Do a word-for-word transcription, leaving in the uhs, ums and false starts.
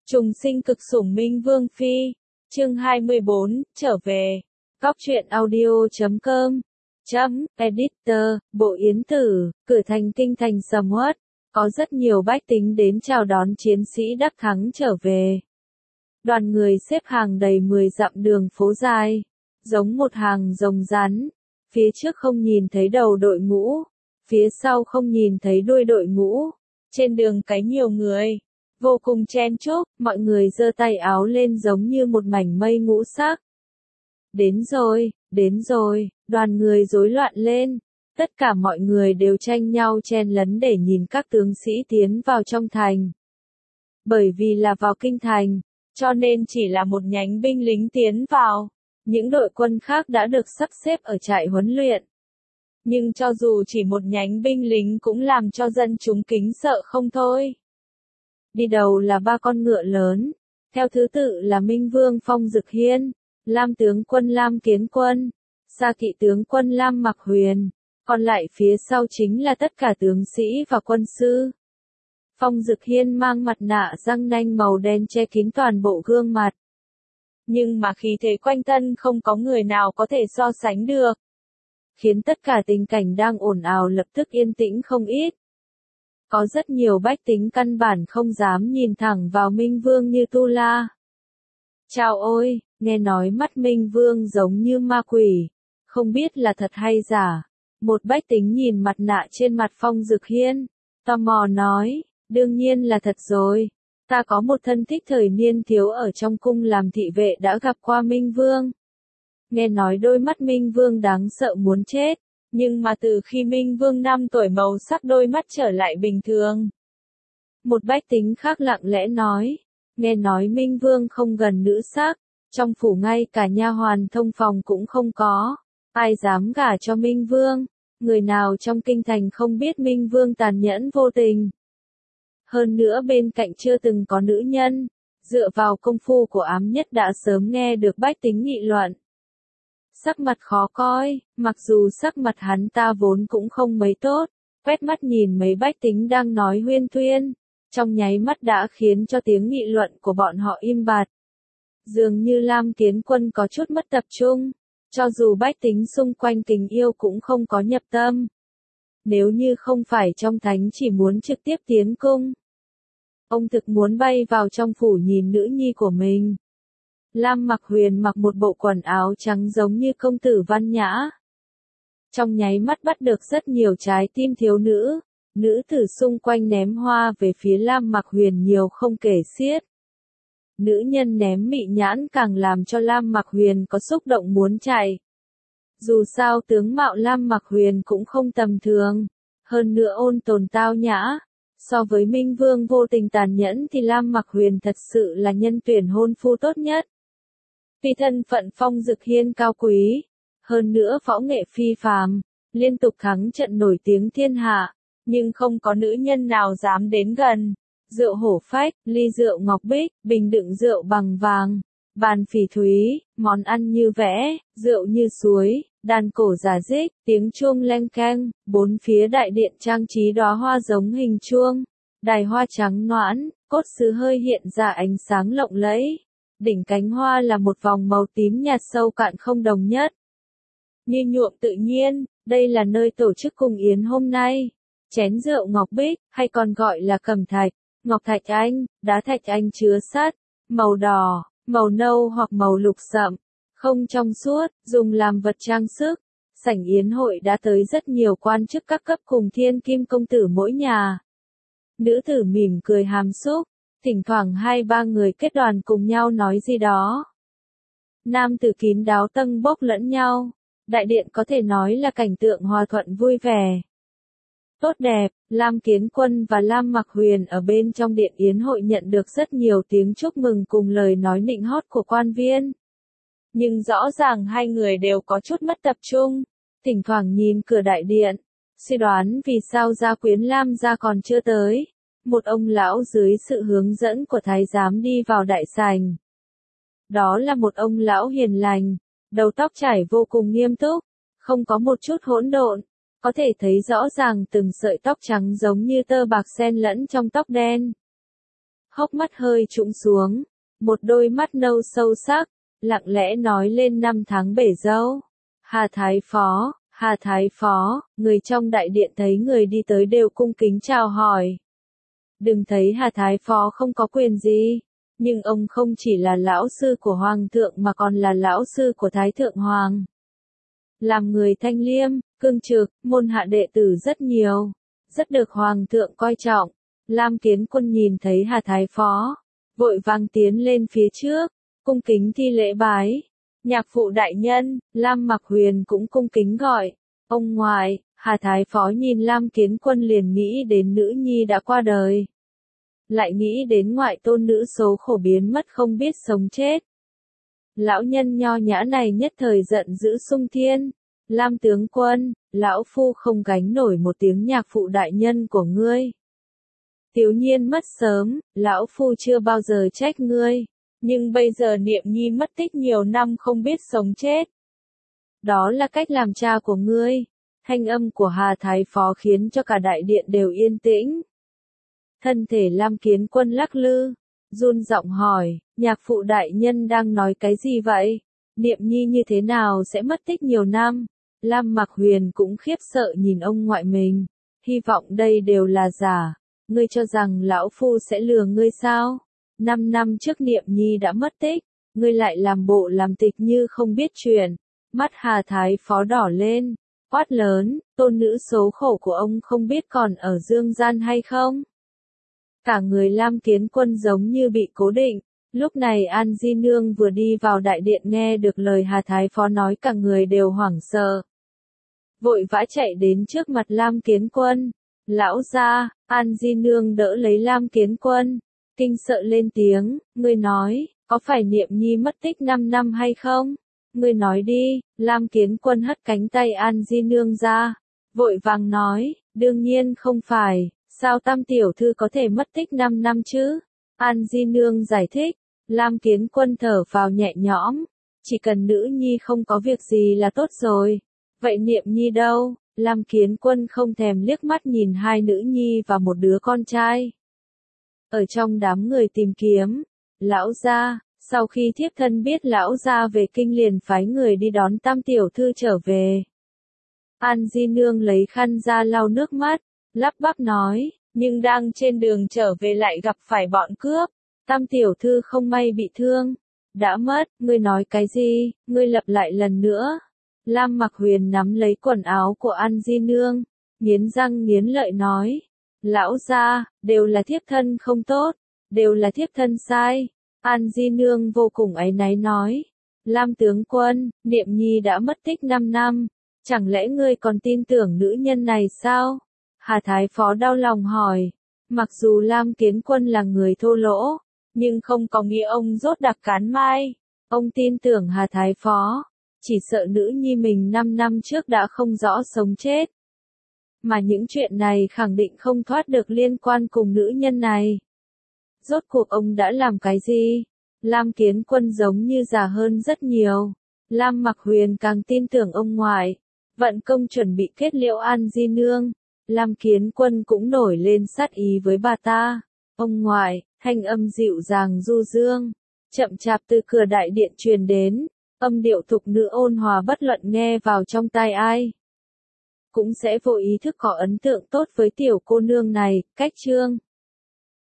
Trùng sinh cực sủng Minh Vương Phi, chương hai mươi bốn, trở về. Góc truyện audio chấm com, chấm, editor, Bộ Yến Tử, cửa thành kinh thành sầm uất, có rất nhiều bách tính đến chào đón chiến sĩ đắc thắng trở về. Đoàn người xếp hàng đầy mười dặm đường phố dài, giống một hàng rồng rắn, phía trước không nhìn thấy đầu đội ngũ, phía sau không nhìn thấy đuôi đội ngũ, trên đường cái nhiều người. Vô cùng chen chúc, mọi người giơ tay áo lên giống như một mảnh mây ngũ sắc. Đến rồi, đến rồi, đoàn người rối loạn lên. Tất cả mọi người đều tranh nhau chen lấn để nhìn các tướng sĩ tiến vào trong thành. Bởi vì là vào kinh thành, cho nên chỉ là một nhánh binh lính tiến vào. Những đội quân khác đã được sắp xếp ở trại huấn luyện. Nhưng cho dù chỉ một nhánh binh lính cũng làm cho dân chúng kính sợ không thôi. Đi đầu là ba con ngựa lớn, theo thứ tự là Minh Vương Phong Dực Hiên, Lam tướng quân Lam Kiến Quân, Sa Kỵ tướng quân Lam Mặc Huyền, còn lại phía sau chính là tất cả tướng sĩ và quân sư. Phong Dực Hiên mang mặt nạ răng nanh màu đen che kín toàn bộ gương mặt. Nhưng mà khí thế quanh thân không có người nào có thể so sánh được, khiến tất cả tình cảnh đang ồn ào lập tức yên tĩnh không ít. Có rất nhiều bách tính căn bản không dám nhìn thẳng vào Minh Vương như tu la. Chào ôi, nghe nói mắt Minh Vương giống như ma quỷ, không biết là thật hay giả. Một bách tính nhìn mặt nạ trên mặt Phong Dực Hiên, tò mò nói, đương nhiên là thật rồi. Ta có một thân thích thời niên thiếu ở trong cung làm thị vệ đã gặp qua Minh Vương. Nghe nói đôi mắt Minh Vương đáng sợ muốn chết. Nhưng mà từ khi Minh Vương năm tuổi màu sắc đôi mắt trở lại bình thường. Một bách tính khác lặng lẽ nói, nghe nói Minh Vương không gần nữ sắc, trong phủ ngay cả nha hoàn thông phòng cũng không có, ai dám gả cho Minh Vương, người nào trong kinh thành không biết Minh Vương tàn nhẫn vô tình. Hơn nữa bên cạnh chưa từng có nữ nhân, dựa vào công phu của ám nhất đã sớm nghe được bách tính nghị luận. Sắc mặt khó coi, mặc dù sắc mặt hắn ta vốn cũng không mấy tốt, quét mắt nhìn mấy bách tính đang nói huyên thuyên, trong nháy mắt đã khiến cho tiếng nghị luận của bọn họ im bặt. Dường như Lam Kiến Quân có chút mất tập trung, cho dù bách tính xung quanh tình yêu cũng không có nhập tâm. Nếu như không phải trong thánh chỉ muốn trực tiếp tiến cung, ông thực muốn bay vào trong phủ nhìn nữ nhi của mình. Lam Mặc Huyền mặc một bộ quần áo trắng giống như công tử văn nhã. Trong nháy mắt bắt được rất nhiều trái tim thiếu nữ, nữ tử xung quanh ném hoa về phía Lam Mặc Huyền nhiều không kể xiết. Nữ nhân ném mị nhãn càng làm cho Lam Mặc Huyền có xúc động muốn chạy. Dù sao tướng mạo Lam Mặc Huyền cũng không tầm thường, hơn nữa ôn tồn tao nhã. So với Minh Vương vô tình tàn nhẫn thì Lam Mặc Huyền thật sự là nhân tuyển hôn phu tốt nhất. Vì thân phận Phong Dực Hiên cao quý, hơn nữa võ nghệ phi phàm, liên tục thắng trận nổi tiếng thiên hạ, nhưng không có nữ nhân nào dám đến gần. Rượu hổ phách, ly rượu ngọc bích, bình đựng rượu bằng vàng, bàn phỉ thúy, món ăn như vẽ, rượu như suối, đàn cổ giả dích, tiếng chuông leng keng, bốn phía đại điện trang trí đóa hoa giống hình chuông, đài hoa trắng noãn, cốt sứ hơi hiện ra ánh sáng lộng lẫy. Đỉnh cánh hoa là một vòng màu tím nhạt sâu cạn không đồng nhất. Như nhuộm tự nhiên, đây là nơi tổ chức cung yến hôm nay. Chén rượu ngọc bích, hay còn gọi là cẩm thạch, ngọc thạch anh, đá thạch anh chứa sắt, màu đỏ, màu nâu hoặc màu lục sậm, không trong suốt, dùng làm vật trang sức. Sảnh yến hội đã tới rất nhiều quan chức các cấp cùng thiên kim công tử mỗi nhà. Nữ tử mỉm cười hàm xúc. Thỉnh thoảng hai ba người kết đoàn cùng nhau nói gì đó. Nam tử kín đáo tâng bốc lẫn nhau. Đại điện có thể nói là cảnh tượng hòa thuận vui vẻ. Tốt đẹp, Lam Kiến Quân và Lam Mặc Huyền ở bên trong điện yến hội nhận được rất nhiều tiếng chúc mừng cùng lời nói nịnh hót của quan viên. Nhưng rõ ràng hai người đều có chút mất tập trung, thỉnh thoảng nhìn cửa đại điện, suy đoán vì sao gia quyến Lam gia còn chưa tới. Một ông lão dưới sự hướng dẫn của thái giám đi vào đại sảnh. Đó là một ông lão hiền lành, đầu tóc trải vô cùng nghiêm túc, không có một chút hỗn độn, có thể thấy rõ ràng từng sợi tóc trắng giống như tơ bạc xen lẫn trong tóc đen. hốc mắt hơi trũng xuống, một đôi mắt nâu sâu sắc, lặng lẽ nói lên năm tháng bể dâu. Hà Thái Phó, Hà Thái Phó, người trong đại điện thấy người đi tới đều cung kính chào hỏi. Đừng thấy Hà Thái Phó không có quyền gì, nhưng ông không chỉ là lão sư của Hoàng thượng mà còn là lão sư của Thái Thượng Hoàng. Làm người thanh liêm, cương trực, môn hạ đệ tử rất nhiều, rất được Hoàng thượng coi trọng. Lam Kiến Quân nhìn thấy Hà Thái Phó, vội vàng tiến lên phía trước, cung kính thi lễ bái. Nhạc phụ đại nhân, Lam Mặc Huyền cũng cung kính gọi. Ông ngoại, Hà Thái Phó nhìn Lam Kiến Quân liền nghĩ đến nữ nhi đã qua đời. Lại nghĩ đến ngoại tôn nữ số khổ biến mất không biết sống chết. Lão nhân nho nhã này nhất thời giận dữ sung thiên. Lam tướng quân, lão phu không gánh nổi một tiếng nhạc phụ đại nhân của ngươi. Tiểu nhiên mất sớm, lão phu chưa bao giờ trách ngươi. Nhưng bây giờ Niệm Nhi mất tích nhiều năm không biết sống chết. Đó là cách làm cha của ngươi. Thanh âm của Hà Thái Phó khiến cho cả đại điện đều yên tĩnh. Thân thể Lam Kiến Quân lắc lư, run giọng hỏi, nhạc phụ đại nhân đang nói cái gì vậy? Niệm Nhi như thế nào sẽ mất tích nhiều năm? Lam Mặc Huyền cũng khiếp sợ nhìn ông ngoại mình, hy vọng đây đều là giả. Ngươi cho rằng lão phu sẽ lừa ngươi sao? Năm năm trước Niệm Nhi đã mất tích, ngươi lại làm bộ làm tịch như không biết chuyện. Mắt Hà Thái Phó đỏ lên, quát lớn, tôn nữ số khổ của ông không biết còn ở dương gian hay không? Cả người Lam Kiến Quân giống như bị cố định. Lúc này An Di Nương vừa đi vào đại điện nghe được lời Hà Thái Phó nói cả người đều hoảng sợ. Vội vã chạy đến trước mặt Lam Kiến Quân. Lão gia, An Di Nương đỡ lấy Lam Kiến Quân. Kinh sợ lên tiếng, ngươi nói, có phải Niệm Nhi mất tích năm năm hay không? Ngươi nói đi. Lam Kiến Quân hất cánh tay An Di Nương ra. Vội vàng nói, đương nhiên không phải, sao Tam tiểu thư có thể mất tích năm năm chứ? An Di Nương giải thích. Lam Kiến Quân thở vào nhẹ nhõm, chỉ cần nữ nhi không có việc gì là tốt rồi. Vậy Niệm Nhi đâu? Lam Kiến Quân không thèm liếc mắt nhìn hai nữ nhi và một đứa con trai. Ở trong đám người tìm kiếm, lão gia, sau khi thiếp thân biết lão gia về kinh liền phái người đi đón Tam tiểu thư trở về. An Di Nương lấy khăn ra lau nước mắt, lắp bắp nói, nhưng đang trên đường trở về lại gặp phải bọn cướp. Tam tiểu thư không may bị thương, đã mất. Ngươi nói cái gì? Ngươi lặp lại lần nữa. Lam Mặc Huyền nắm lấy quần áo của An Di Nương, nghiến răng nghiến lợi nói, lão gia, đều là thiếp thân không tốt, đều là thiếp thân sai. An Di Nương vô cùng áy náy nói, Lam tướng quân, Niệm Nhi đã mất tích năm năm, chẳng lẽ ngươi còn tin tưởng nữ nhân này sao? Hà Thái Phó đau lòng hỏi, mặc dù Lam Kiến Quân là người thô lỗ, nhưng không có nghĩa ông rốt đặc cán mai. Ông tin tưởng Hà Thái Phó, chỉ sợ nữ nhi mình năm năm trước đã không rõ sống chết. Mà những chuyện này khẳng định không thoát được liên quan cùng nữ nhân này. Rốt cuộc ông đã làm cái gì? Lam Kiến Quân giống như già hơn rất nhiều. Lam Mặc Huyền càng tin tưởng ông ngoại. Vận công chuẩn bị kết liễu An Di Nương. Lam Kiến Quân cũng nổi lên sát ý với bà ta. Ông ngoại, thanh âm dịu dàng du dương, chậm chạp từ cửa đại điện truyền đến, âm điệu thục nữ ôn hòa bất luận nghe vào trong tai ai. Cũng sẽ vô ý thức có ấn tượng tốt với tiểu cô nương này, cách chương.